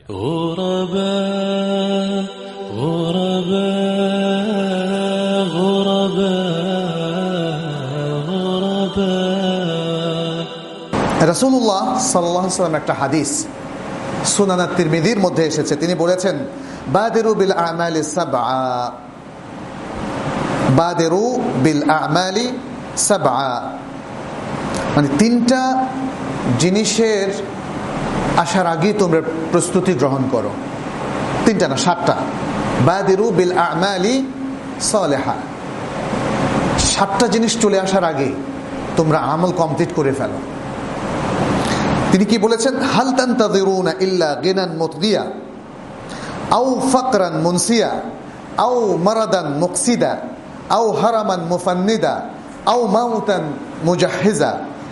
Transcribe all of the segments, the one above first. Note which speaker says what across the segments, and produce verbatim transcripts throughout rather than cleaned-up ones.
Speaker 1: غرباء غرباء غرباء غرباء
Speaker 2: রাসূলুল্লাহ সাল্লাল্লাহু আলাইহি ওয়াসাল্লাম একটা হাদিস সুনান তিরমিজির মধ্যে এসেছে, তিনি বলেছেন বাদিরু বিল আমালি সাবআ, বাদিরু বিল আমালি সাবআ, মানে তিনটা জিনিসের আসার আগে তোমরা প্রস্তুতি গ্রহণ করো। তিনটা না, সাতটা। বাদিরু বিল আমালি সালিহা, সাতটা জিনিস চলে আসার আগে তোমরা আমল কমপ্লিট করে ফেলো। তিনি কি বলেছেন? হাল তানতাযিরুনা ইল্লা গিনান মুতগিয়া আও ফাকরান মুনসিয়া আও মারাদান মুকসিদা আও হারামান মুফান্নিদা আও মাউতান মুজাহহিজা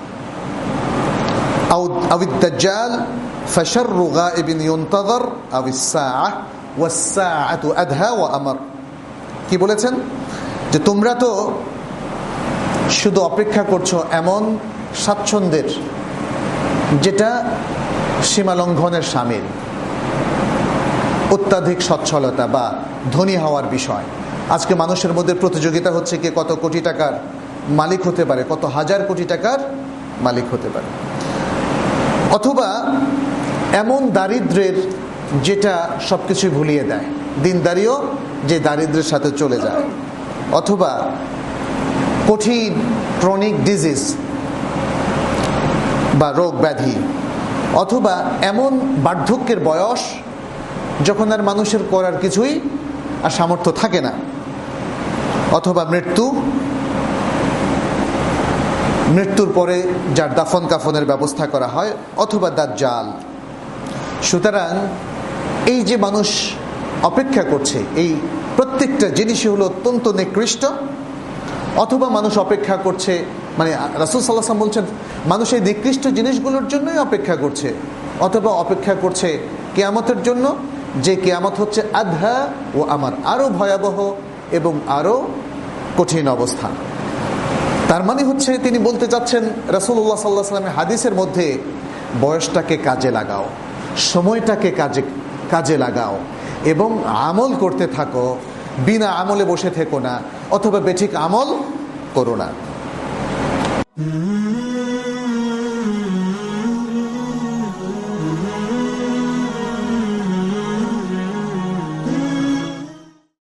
Speaker 2: আও আবিদ দাজ্জাল ফাশাররু গায়িবিন ইউনতাযর আও আস-সাআহ ওয়াস-সাআতু আদহা ওয়া আমর। কি বলেছেন? যে তোমরা তো শুধু অপেক্ষা করছো এমন স্বাচ্ছন্দ্যের যেটা সীমালঙ্ঘনের শামিল, অত্যাধিক সচ্ছলতা বা ধনী হওয়ার বিষয়। আজকে মানুষের মধ্যে প্রতিযোগিতা হচ্ছে কে কত কোটি টাকার মালিক হতে পারে, কত হাজার কোটি টাকার মালিক হতে পারে। অথবা এমন দারিদ্র্যের যেটা সবকিছু ভুলিয়ে দেয়, দিনদারিও যে দারিদ্র্যের সাথে চলে যায়। অথবা কঠিন ক্রনিক ডিজিজ বা রোগ ব্যাধি, অথবা এমন বার্ধক্যের বয়স যখন আর মানুষের করার কিছুই আর সামর্থ্য থাকে না, অথবা মৃত্যু, মৃত্যুর পরে যার দাফন কাফনের ব্যবস্থা করা হয়, অথবা দাজ্জাল। সুতরাং এই যে মানুষ অপেক্ষা করছে, এই প্রত্যেকটা জিনিসই হলো অত্যন্ত নিকৃষ্ট। অথবা মানুষ অপেক্ষা করছে, মানে রাসূল সাল্লাল্লাহু আলাইহি ওয়াসাল্লাম বলছেন মানুষ এই নিকৃষ্ট জিনিসগুলোর জন্যই অপেক্ষা করছে, অথবা অপেক্ষা করছে কিয়ামতের জন্য, যে কিয়ামত হচ্ছে আদহা ও আমার, আরো ভয়াবহ এবং আরো কঠিন অবস্থা। তার মানে হচ্ছে তিনি বলতে চাচ্ছেন রাসূলুল্লাহ সাল্লাল্লাহু আলাইহি ওয়াসাল্লামের হাদিসের মধ্যে, বয়সটাকে কাজে লাগাও, সময়টাকে কাজে কাজে লাগাও এবং আমল করতে থাকো, বিনা আমলে বসে থেকো না, অথবা বেঠিক আমল করো না।